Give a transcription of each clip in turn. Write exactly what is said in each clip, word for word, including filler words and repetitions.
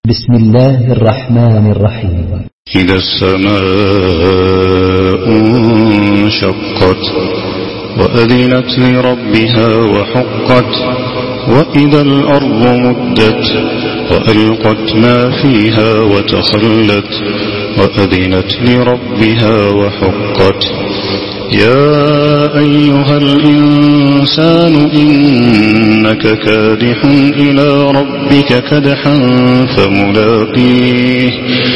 بسم الله الرحمن الرحيم. إذا السماء انشقت وأذنت لربها وحقت وإذا الأرض مدت وألقت ما فيها وتخلت وأذنت لربها وحقت. يا أيها الإنسان إنك كادح إلى ربك كدحا فملاقيه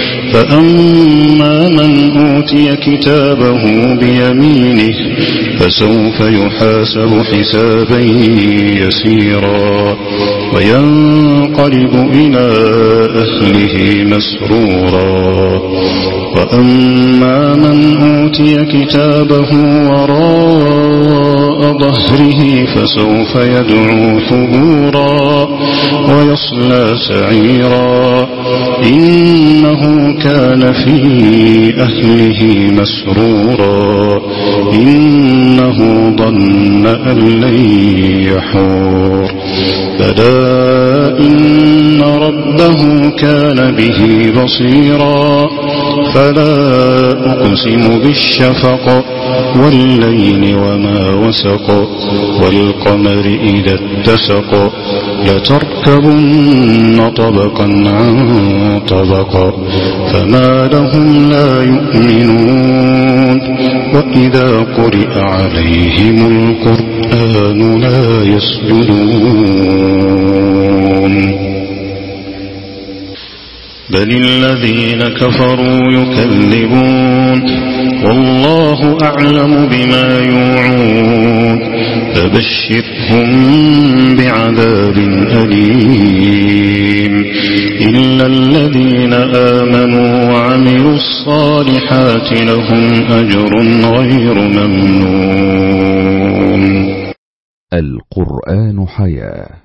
فأما من أوتي كتابه بيمينه فسوف يحاسب حسابا يسيرا وينقلب إلى أهله مسرورا. وأما من أوتي كتابه وراء ظهره فسوف يدعو ثبورا ويصلى سعيرا إنه كان في أهله مسرورا إنه ظن أن لن يحور. بلى إن ربه كان به بصيرا. فلا أقسم بالشفق والليل وما وسق والقمر إذا اتسق لتركبن طبقا عن طبق فما لهم لا يؤمنون. وإذا قرئ عليهم القرآن لا يسجدون بل الذين كفروا يكذبون والله أعلم بما يوعون. فبشرهم بعذاب أليم إلا الذين آمنوا وعملوا الصالحات لهم أجر غير ممنون. القرآن حياة.